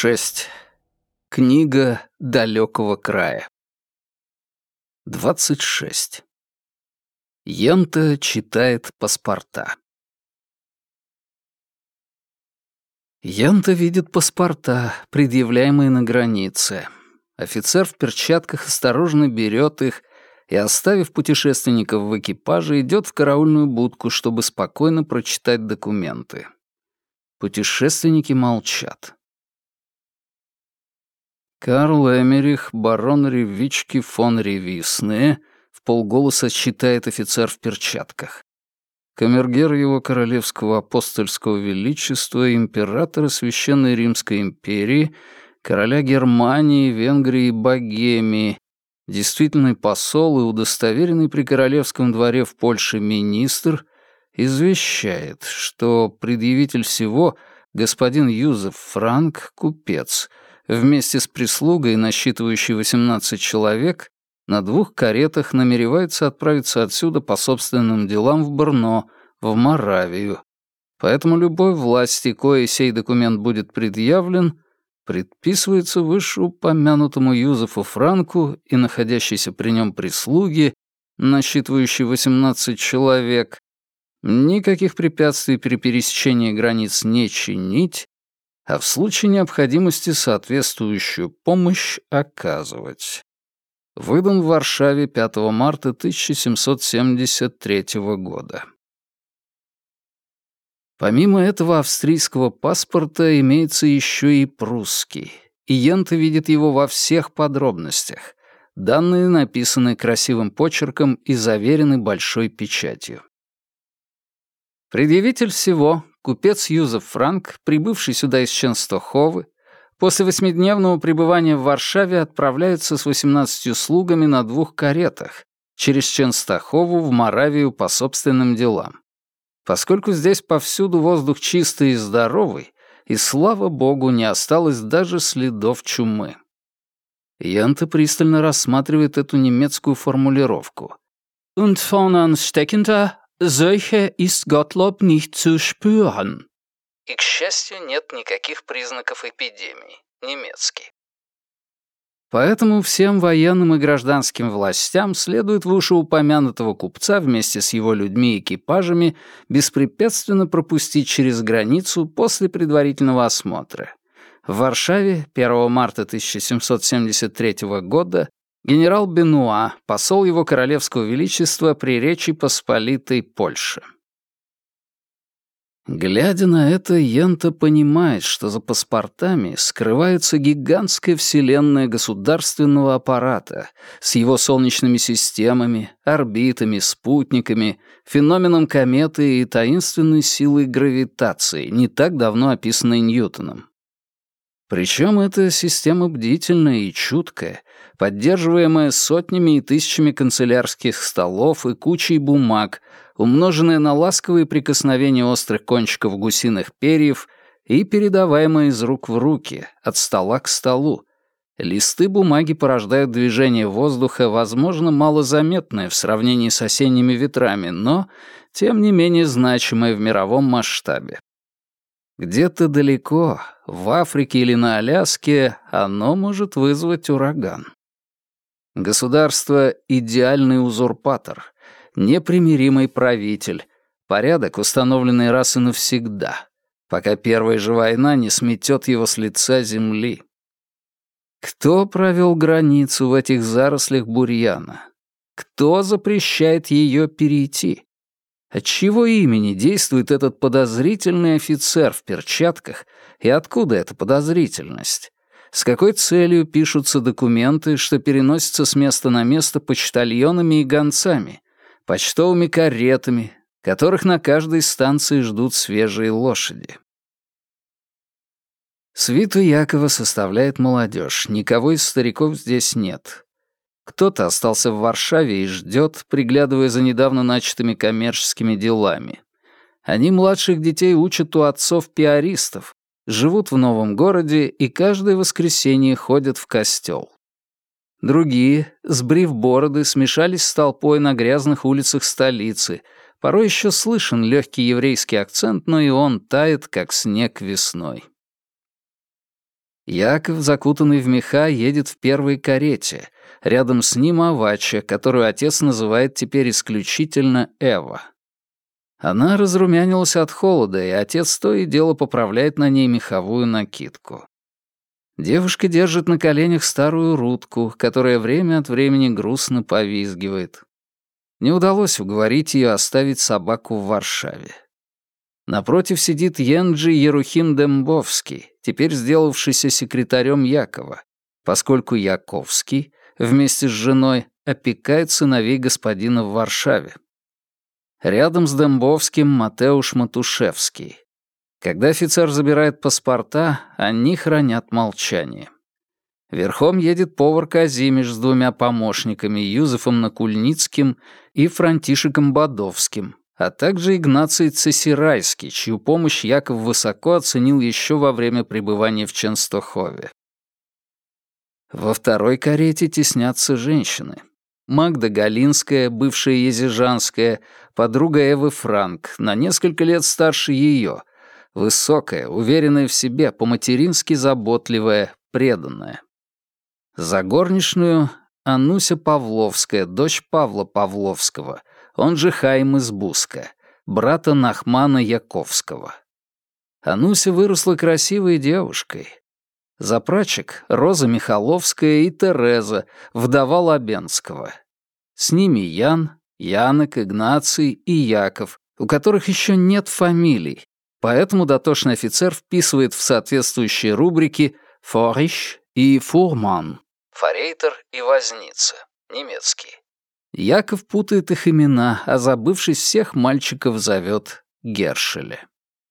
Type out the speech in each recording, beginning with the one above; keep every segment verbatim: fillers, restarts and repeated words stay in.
шесть. Книга далекого края. двадцать шесть. Йента читает паспорта. Йента видит паспорта, предъявляемые на границе. Офицер в перчатках осторожно берет их и, оставив путешественников в экипаже, идет в караульную будку, чтобы спокойно прочитать документы. Путешественники молчат. Карл Эмерих, барон Ревички фон Ревисне, вполголоса читает офицер в перчатках. Камергер его королевского апостольского величества, императора Священной Римской империи, короля Германии, Венгрии и Богемии, действительный посол и удостоверенный при королевском дворе в Польше министр, извещает, что предъявитель всего, господин Юзеф Франк, купец, вместе с прислугой, насчитывающей восемнадцать человек, на двух каретах намеревается отправиться отсюда по собственным делам в Брно, в Моравию. Поэтому любой власти, коей сей документ будет предъявлен, предписывается вышеупомянутому Юзефу Франку и находящейся при нем прислуге, насчитывающей восемнадцать человек, никаких препятствий при пересечении границ не чинить, а в случае необходимости соответствующую помощь оказывать. Выдан в Варшаве пятого марта тысяча семьсот семьдесят третьего года. Помимо этого австрийского паспорта имеется еще и прусский, и Йента видит его во всех подробностях. Данные написаны красивым почерком и заверены большой печатью. Предъявитель всего, купец Юзеф Франк, прибывший сюда из Ченстоховы, после восьмидневного пребывания в Варшаве отправляется с восемнадцатью слугами на двух каретах через Ченстохову в Моравию по собственным делам. Поскольку здесь повсюду воздух чистый и здоровый, и, слава богу, не осталось даже следов чумы. Йента пристально рассматривает эту немецкую формулировку. «Und von ansteckender Seuche ist Gottlob nicht zu spüren». И, к счастью, нет никаких признаков эпидемии. Немецкий. Поэтому всем военным и гражданским властям следует вышеупомянутого купца вместе с его людьми и экипажами беспрепятственно пропустить через границу после предварительного осмотра. В Варшаве первого марта тысяча семьсот семьдесят третьего года генерал Бенуа, посол его королевского величества при Речи Посполитой Польши. Глядя на это, Йента понимает, что за паспортами скрывается гигантская вселенная государственного аппарата с его солнечными системами, орбитами, спутниками, феноменом кометы и таинственной силой гравитации, не так давно описанной Ньютоном. Причем эта система бдительная и чуткая, поддерживаемая сотнями и тысячами канцелярских столов и кучей бумаг, умноженная на ласковые прикосновения острых кончиков гусиных перьев и передаваемая из рук в руки, от стола к столу. Листы бумаги порождают движение воздуха, возможно, малозаметное в сравнении с осенними ветрами, но, тем не менее, значимое в мировом масштабе. Где-то далеко, в Африке или на Аляске, оно может вызвать ураган. Государство — идеальный узурпатор, непримиримый правитель, порядок, установленный раз и навсегда, пока первая же война не сметет его с лица земли. Кто провел границу в этих зарослях бурьяна? Кто запрещает ее перейти? От чьего имени действует этот подозрительный офицер в перчатках, и откуда эта подозрительность? С какой целью пишутся документы, что переносятся с места на место почтальонами и гонцами, почтовыми каретами, которых на каждой станции ждут свежие лошади? Свиту Якова составляет молодежь, никого из стариков здесь нет. Кто-то остался в Варшаве и ждет, приглядывая за недавно начатыми коммерческими делами. Они младших детей учат у отцов-пиаристов, живут в новом городе и каждое воскресенье ходят в костел. Другие, сбрив бороды, смешались с толпой на грязных улицах столицы. Порой еще слышен легкий еврейский акцент, но и он тает, как снег весной. Яков, закутанный в меха, едет в первой карете. Рядом с ним Авача, которую отец называет теперь исключительно Эва. Она разрумянилась от холода, и отец то и дело поправляет на ней меховую накидку. Девушка держит на коленях старую Рутку, которая время от времени грустно повизгивает. Не удалось уговорить ее оставить собаку в Варшаве. Напротив сидит Янджи Ерухим Дембовский, теперь сделавшийся секретарем Якова, поскольку Яковский вместе с женой опекает сыновей господина в Варшаве. Рядом с Дембовским Матеуш Матушевский. Когда офицер забирает паспорта, они хранят молчание. Верхом едет повар Казимиш с двумя помощниками, Юзефом Накульницким и Франтишеком Бадовским, а также Игнаций Цесирайский, чью помощь Яков высоко оценил еще во время пребывания в Ченстохове. Во второй карете теснятся женщины. Магда Галинская, бывшая Езижанская, подруга Эвы Франк, на несколько лет старше ее, высокая, уверенная в себе, по-матерински заботливая, преданная. За горничную Ануся Павловская, дочь Павла Павловского, он же Хаим из Буска, брата Нахмана Яковского. Ануся выросла красивой девушкой. За прачек Роза Михаловская и Тереза, вдова Лабенского. С ними Ян, Янок, Игнаций и Яков, у которых еще нет фамилий, поэтому дотошный офицер вписывает в соответствующие рубрики «Фориш» и «Фурман». Форейтер и возница. Немецкий. Яков путает их имена, а забывшись всех мальчиков зовет Гершеля.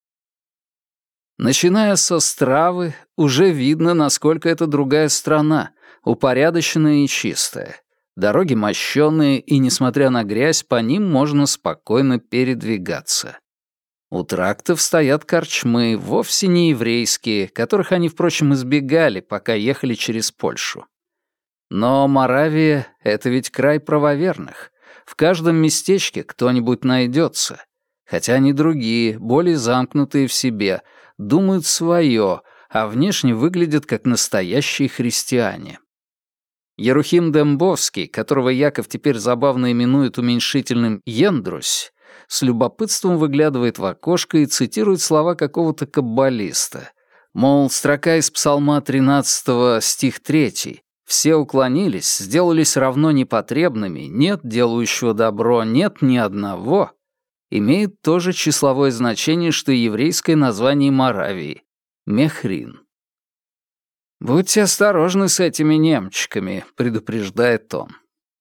Начиная со Стравы, уже видно, насколько это другая страна, упорядоченная и чистая. Дороги мощёные, и, несмотря на грязь, по ним можно спокойно передвигаться. У трактов стоят корчмы, вовсе не еврейские, которых они, впрочем, избегали, пока ехали через Польшу. Но Моравия — это ведь край правоверных. В каждом местечке кто-нибудь найдется. Хотя они другие, более замкнутые в себе, думают свое, а внешне выглядят как настоящие христиане. Ерухим Дембовский, которого Яков теперь забавно именует уменьшительным «Ендрусь», с любопытством выглядывает в окошко и цитирует слова какого-то каббалиста. Мол, строка из Псалма тринадцатого, стих третий. «Все уклонились, сделались равно непотребными, нет делающего добро, нет ни одного», имеет то же числовое значение, что и еврейское название Моравии — Мехрин. «Будьте осторожны с этими немчиками», — предупреждает он.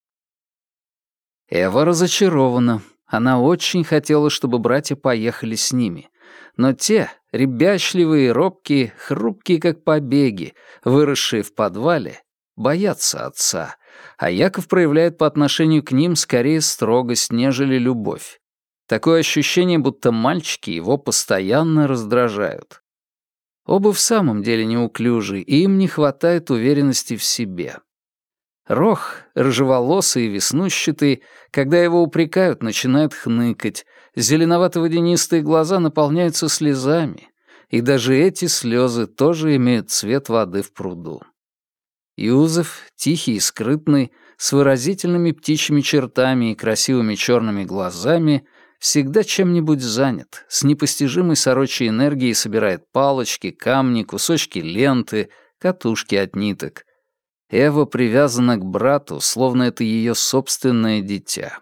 Эва разочарована. Она очень хотела, чтобы братья поехали с ними. Но те, ребячливые, робкие, хрупкие, как побеги, выросшие в подвале, боятся отца, а Яков проявляет по отношению к ним скорее строгость, нежели любовь. Такое ощущение, будто мальчики его постоянно раздражают. Оба в самом деле неуклюжи, и им не хватает уверенности в себе. Рох, рыжеволосый и веснущатый, когда его упрекают, начинает хныкать, зеленовато-водянистые глаза наполняются слезами, и даже эти слезы тоже имеют цвет воды в пруду. Юзеф, тихий и скрытный, с выразительными птичьими чертами и красивыми черными глазами, всегда чем-нибудь занят, с непостижимой сорочьей энергией собирает палочки, камни, кусочки ленты, катушки от ниток. Эва привязана к брату, словно это ее собственное дитя.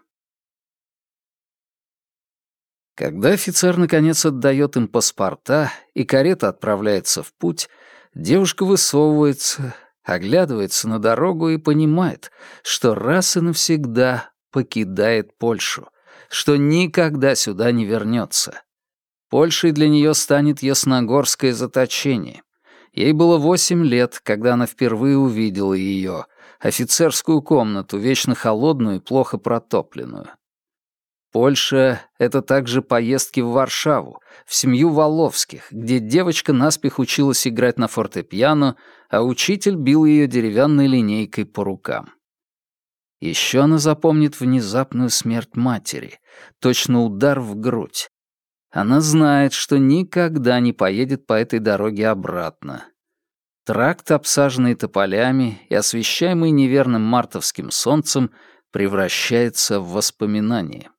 Когда офицер наконец отдает им паспорта, и карета отправляется в путь, девушка высовывается, оглядывается на дорогу и понимает, что раз и навсегда покидает Польшу, что никогда сюда не вернется. Польшей для нее станет ясногорское заточение. Ей было восемь лет, когда она впервые увидела ее, офицерскую комнату, вечно холодную и плохо протопленную. Польша — это также поездки в Варшаву, в семью Воловских, где девочка наспех училась играть на фортепиано, а учитель бил ее деревянной линейкой по рукам. Еще она запомнит внезапную смерть матери, точно удар в грудь. Она знает, что никогда не поедет по этой дороге обратно. Тракт, обсаженный тополями и освещаемый неверным мартовским солнцем, превращается в воспоминание.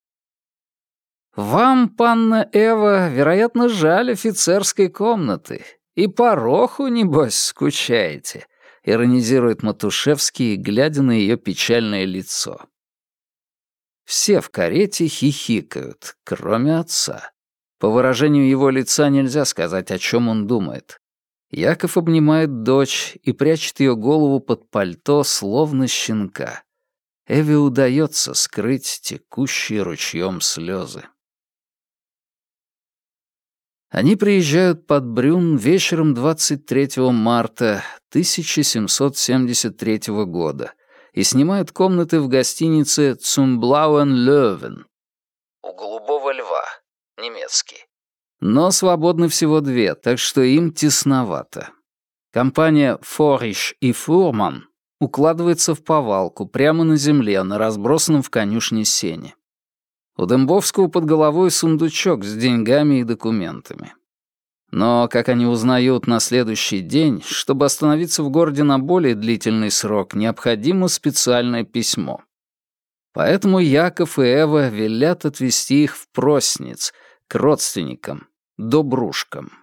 «Вам, панна Эва, вероятно, жаль офицерской комнаты. И по роху, небось, скучаете», — иронизирует Матушевский, глядя на ее печальное лицо. Все в карете хихикают, кроме отца. По выражению его лица нельзя сказать, о чем он думает. Яков обнимает дочь и прячет ее голову под пальто, словно щенка. Эве удается скрыть текущие ручьем слезы. Они приезжают под Брюн вечером двадцать третьего марта тысяча семьсот семьдесят третьего года и снимают комнаты в гостинице «Zum Blauen Löwen» у «Голубого льва», немецкий. Но свободны всего две, так что им тесновато. Компания «Фориш» и «Фурман» укладывается в повалку прямо на земле, на разбросанном в конюшне сене. У Дембовского под головой сундучок с деньгами и документами. Но, как они узнают на следующий день, чтобы остановиться в городе на более длительный срок, необходимо специальное письмо. Поэтому Яков и Эва велят отвезти их в Проснец, к родственникам, добрушкам.